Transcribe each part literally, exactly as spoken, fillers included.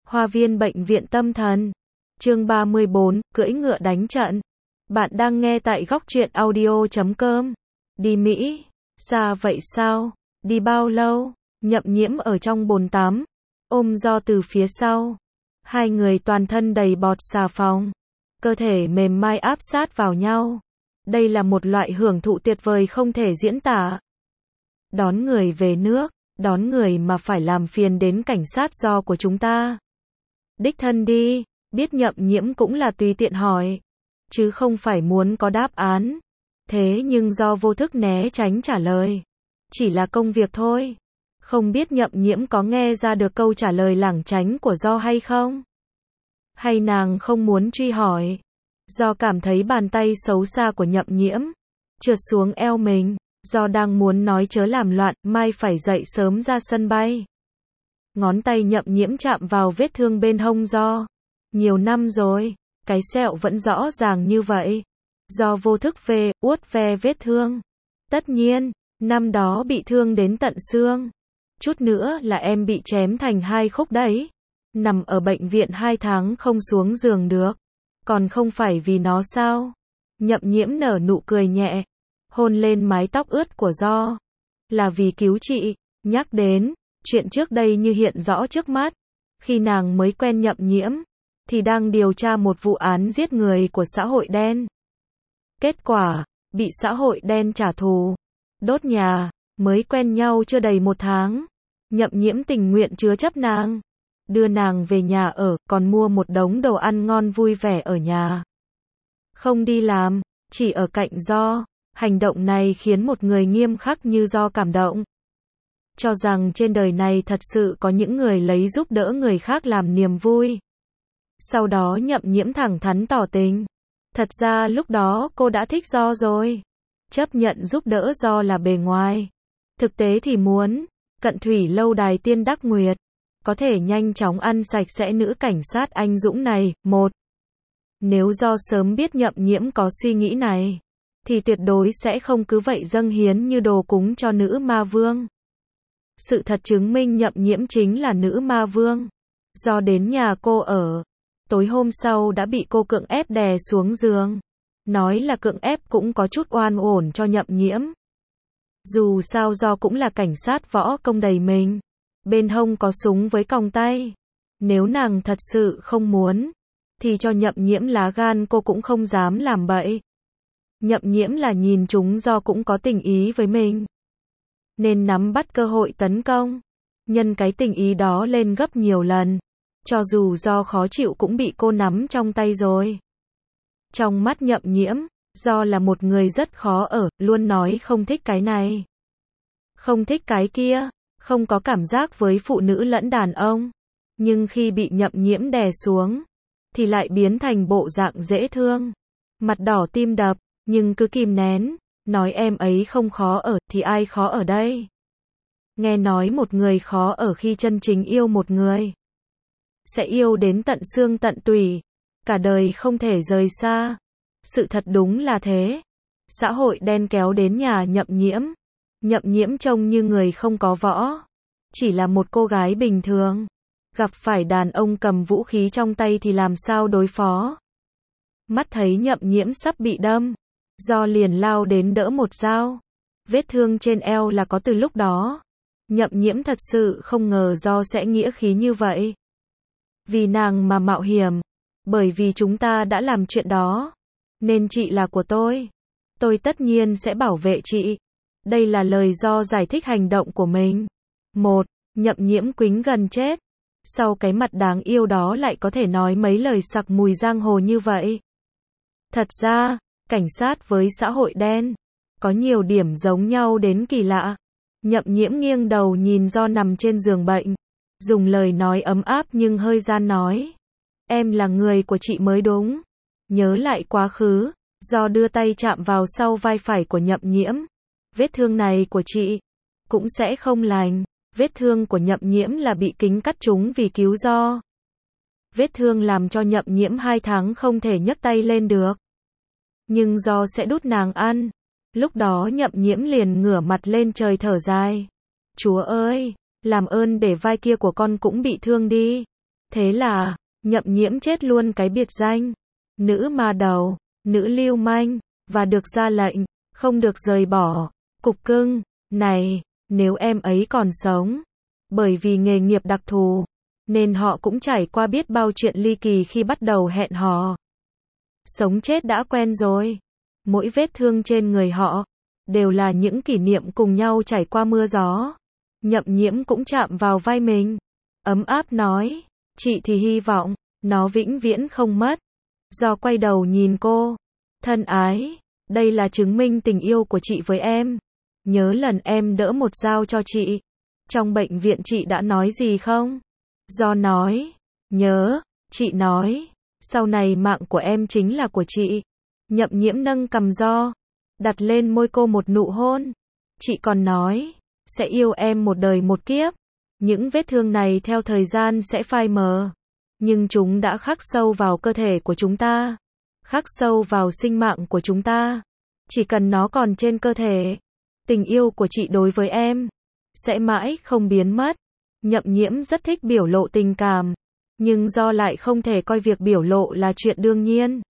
Hoa viên bệnh viện tâm thần. Chương ba mươi bốn, cưỡi ngựa đánh trận. Bạn đang nghe tại góc truyện audio chấm com. Đi Mỹ? Xa vậy sao? Đi bao lâu? Nhậm Nhiễm ở trong bồn tắm, ôm Do từ phía sau. Hai người toàn thân đầy bọt xà phòng, cơ thể mềm mại áp sát vào nhau. Đây là một loại hưởng thụ tuyệt vời không thể diễn tả. Đón người về nước, đón người mà phải làm phiền đến cảnh sát Do của chúng ta. Đích thân đi, biết Nhậm Nhiễm cũng là tùy tiện hỏi, chứ không phải muốn có đáp án. Thế nhưng Do vô thức né tránh trả lời. Chỉ là công việc thôi. Không biết Nhậm Nhiễm có nghe ra được câu trả lời lảng tránh của Do hay không? Hay nàng không muốn truy hỏi? Do cảm thấy bàn tay xấu xa của Nhậm Nhiễm trượt xuống eo mình. Do đang muốn nói chớ làm loạn, mai phải dậy sớm ra sân bay. Ngón tay Nhậm Nhiễm chạm vào vết thương bên hông Do. Nhiều năm rồi, cái sẹo vẫn rõ ràng như vậy. Do vô thức về, uốt ve vết thương. Tất nhiên, năm đó bị thương đến tận xương. Chút nữa là em bị chém thành hai khúc đấy. Nằm ở bệnh viện hai tháng không xuống giường được. Còn không phải vì nó sao? Nhậm Nhiễm nở nụ cười nhẹ, hôn lên mái tóc ướt của Do. Là vì cứu chị. Nhắc đến chuyện trước đây như hiện rõ trước mắt. Khi nàng mới quen Nhậm Nhiễm, thì đang điều tra một vụ án giết người của xã hội đen. Kết quả, bị xã hội đen trả thù, đốt nhà. Mới quen nhau chưa đầy một tháng, Nhậm Nhiễm tình nguyện chứa chấp nàng, đưa nàng về nhà ở, còn mua một đống đồ ăn ngon vui vẻ ở nhà. Không đi làm, chỉ ở cạnh Do. Hành động này khiến một người nghiêm khắc như Do cảm động. Cho rằng trên đời này thật sự có những người lấy giúp đỡ người khác làm niềm vui. Sau đó Nhậm Nhiễm thẳng thắn tỏ tình. Thật ra lúc đó cô đã thích Do rồi. Chấp nhận giúp đỡ Do là bề ngoài. Thực tế thì muốn Cận Thủy lâu đài Tiên Đắc Nguyệt có thể nhanh chóng ăn sạch sẽ nữ cảnh sát anh dũng này. Một, nếu Do sớm biết Nhậm Nhiễm có suy nghĩ này, thì tuyệt đối sẽ không cứ vậy dâng hiến như đồ cúng cho nữ ma vương. Sự thật chứng minh Nhậm Nhiễm chính là nữ ma vương. Do đến nhà cô ở, tối hôm sau đã bị cô cưỡng ép đè xuống giường. Nói là cưỡng ép cũng có chút oan uổng cho Nhậm Nhiễm. Dù sao Do cũng là cảnh sát võ công đầy mình. Bên hông có súng với còng tay. Nếu nàng thật sự không muốn, thì cho Nhậm Nhiễm lá gan cô cũng không dám làm bậy. Nhậm Nhiễm là nhìn chúng Do cũng có tình ý với mình, nên nắm bắt cơ hội tấn công. Nhân cái tình ý đó lên gấp nhiều lần. Cho dù Do khó chịu cũng bị cô nắm trong tay rồi. Trong mắt Nhậm Nhiễm, Do là một người rất khó ở, luôn nói không thích cái này, không thích cái kia, không có cảm giác với phụ nữ lẫn đàn ông. Nhưng khi bị Nhậm Nhiễm đè xuống, thì lại biến thành bộ dạng dễ thương. Mặt đỏ tim đập, nhưng cứ kìm nén, nói em ấy không khó ở, thì ai khó ở đây? Nghe nói một người khó ở khi chân chính yêu một người, sẽ yêu đến tận xương tận tủy, cả đời không thể rời xa. Sự thật đúng là thế. Xã hội đen kéo đến nhà Nhậm Nhiễm. Nhậm Nhiễm trông như người không có võ, chỉ là một cô gái bình thường. Gặp phải đàn ông cầm vũ khí trong tay thì làm sao đối phó? Mắt thấy Nhậm Nhiễm sắp bị đâm, Do liền lao đến đỡ một dao. Vết thương trên eo là có từ lúc đó. Nhậm Nhiễm thật sự không ngờ Do sẽ nghĩa khí như vậy. Vì nàng mà mạo hiểm. Bởi vì chúng ta đã làm chuyện đó, nên chị là của tôi. Tôi tất nhiên sẽ bảo vệ chị. Đây là lời Do giải thích hành động của mình. Một, Nhậm Nhiễm quĩnh gần chết. Sau cái mặt đáng yêu đó lại có thể nói mấy lời sặc mùi giang hồ như vậy. Thật ra, cảnh sát với xã hội đen có nhiều điểm giống nhau đến kỳ lạ. Nhậm Nhiễm nghiêng đầu nhìn Do nằm trên giường bệnh, dùng lời nói ấm áp nhưng hơi gian nói. Em là người của chị mới đúng. Nhớ lại quá khứ, Do đưa tay chạm vào sau vai phải của Nhậm Nhiễm. Vết thương này của chị cũng sẽ không lành. Vết thương của Nhậm Nhiễm là bị kính cắt trúng vì cứu Do. Vết thương làm cho Nhậm Nhiễm hai tháng không thể nhấc tay lên được. Nhưng Do sẽ đút nàng ăn. Lúc đó Nhậm Nhiễm liền ngửa mặt lên trời thở dài. Chúa ơi, làm ơn để vai kia của con cũng bị thương đi. Thế là, Nhậm Nhiễm chết luôn cái biệt danh nữ ma đầu, nữ lưu manh, và được ra lệnh, không được rời bỏ cục cưng này, nếu em ấy còn sống. Bởi vì nghề nghiệp đặc thù, nên họ cũng trải qua biết bao chuyện ly kỳ khi bắt đầu hẹn hò. Sống chết đã quen rồi. Mỗi vết thương trên người họ, đều là những kỷ niệm cùng nhau trải qua mưa gió. Nhậm Nhiễm cũng chạm vào vai mình. Ấm áp nói, chị thì hy vọng, nó vĩnh viễn không mất. Do quay đầu nhìn cô. Thân ái, đây là chứng minh tình yêu của chị với em. Nhớ lần em đỡ một dao cho chị. Trong bệnh viện chị đã nói gì không? Do nói, nhớ, chị nói, sau này mạng của em chính là của chị. Nhậm Nhiễm nâng cằm Do, đặt lên môi cô một nụ hôn. Chị còn nói, sẽ yêu em một đời một kiếp. Những vết thương này theo thời gian sẽ phai mờ. Nhưng chúng đã khắc sâu vào cơ thể của chúng ta. Khắc sâu vào sinh mạng của chúng ta. Chỉ cần nó còn trên cơ thể. Tình yêu của chị đối với em sẽ mãi không biến mất. Nhậm Nhiễm rất thích biểu lộ tình cảm. Nhưng Do lại không thể coi việc biểu lộ là chuyện đương nhiên.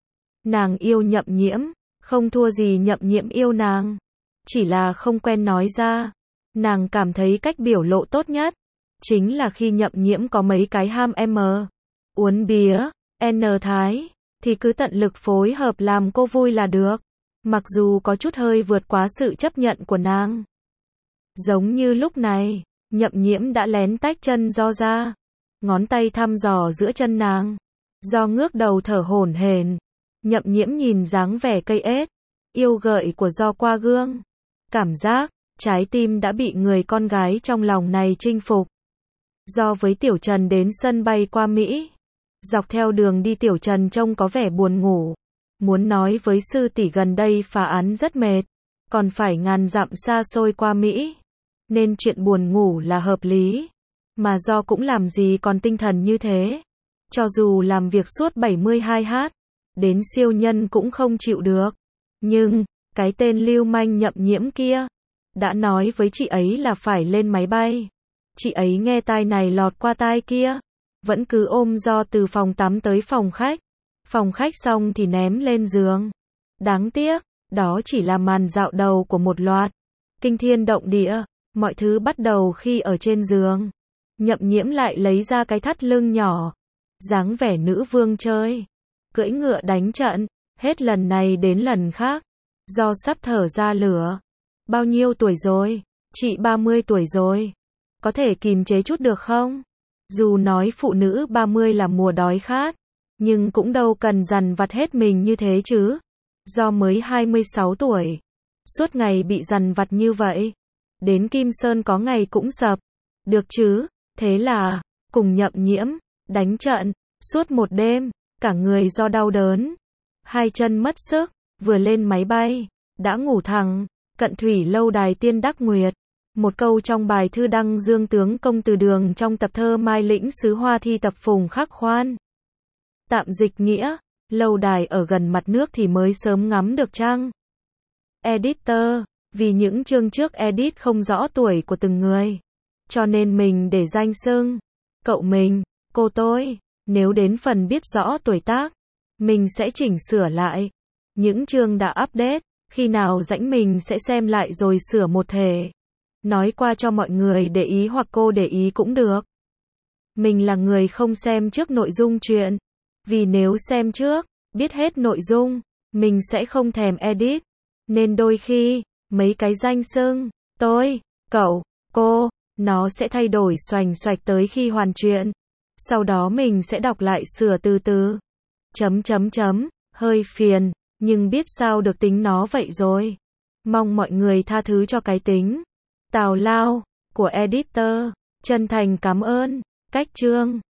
Nàng yêu Nhậm Nhiễm, không thua gì Nhậm Nhiễm yêu nàng. Chỉ là không quen nói ra. Nàng cảm thấy cách biểu lộ tốt nhất chính là khi Nhậm Nhiễm có mấy cái ham M, uốn bía, N thái, thì cứ tận lực phối hợp làm cô vui là được. Mặc dù có chút hơi vượt quá sự chấp nhận của nàng. Giống như lúc này, Nhậm Nhiễm đã lén tách chân Do ra. Ngón tay thăm dò giữa chân nàng. Do ngước đầu thở hổn hển. Nhậm Nhiễm nhìn dáng vẻ cây ết, yêu gợi của Do qua gương. Cảm giác, trái tim đã bị người con gái trong lòng này chinh phục. Do với Tiểu Trần đến sân bay qua Mỹ. Dọc theo đường đi Tiểu Trần trông có vẻ buồn ngủ. Muốn nói với sư tỷ gần đây phá án rất mệt. Còn phải ngàn dặm xa xôi qua Mỹ. Nên chuyện buồn ngủ là hợp lý. Mà Do cũng làm gì còn tinh thần như thế. Cho dù làm việc suốt bảy mươi hai h. Đến siêu nhân cũng không chịu được. Nhưng, cái tên lưu manh Nhậm Nhiễm kia đã nói với chị ấy là phải lên máy bay. Chị ấy nghe tai này lọt qua tai kia. Vẫn cứ ôm Do từ phòng tắm tới phòng khách. Phòng khách xong thì ném lên giường. Đáng tiếc, đó chỉ là màn dạo đầu của một loạt. Kinh thiên động địa. Mọi thứ bắt đầu khi ở trên giường. Nhậm Nhiễm lại lấy ra cái thắt lưng nhỏ. Dáng vẻ nữ vương chơi. Cưỡi ngựa đánh trận. Hết lần này đến lần khác. Do sắp thở ra lửa. Bao nhiêu tuổi rồi? Chị ba mươi tuổi rồi. Có thể kìm chế chút được không? Dù nói phụ nữ ba mươi là mùa đói khát. Nhưng cũng đâu cần dằn vặt hết mình như thế chứ. Do mới hai mươi sáu tuổi. Suốt ngày bị dằn vặt như vậy. Đến Kim Sơn có ngày cũng sập. Được chứ? Thế là, cùng Nhậm Nhiễm, đánh trận, suốt một đêm, cả người Do đau đớn. Hai chân mất sức, vừa lên máy bay, đã ngủ thẳng, cận thủy lâu đài tiên đắc nguyệt. Một câu trong bài thư đăng Dương Tướng Công từ đường trong tập thơ Mai Lĩnh Sứ Hoa thi tập Phùng Khắc Khoan. Tạm dịch nghĩa, lâu đài ở gần mặt nước thì mới sớm ngắm được trăng. Editor, vì những chương trước edit không rõ tuổi của từng người. Cho nên mình để danh xưng. Cậu mình, cô tôi, nếu đến phần biết rõ tuổi tác, mình sẽ chỉnh sửa lại. Những chương đã update, khi nào rảnh mình sẽ xem lại rồi sửa một thể. Nói qua cho mọi người để ý hoặc cô để ý cũng được. Mình là người không xem trước nội dung chuyện. Vì nếu xem trước, biết hết nội dung, mình sẽ không thèm edit. Nên đôi khi, mấy cái danh xưng, tôi, cậu, cô, nó sẽ thay đổi xoành xoạch tới khi hoàn chuyện. Sau đó mình sẽ đọc lại sửa từ từ. Chấm chấm chấm, hơi phiền, nhưng biết sao được tính nó vậy rồi. Mong mọi người tha thứ cho cái tính tào lao của editor. Chân thành cảm ơn. Cách chương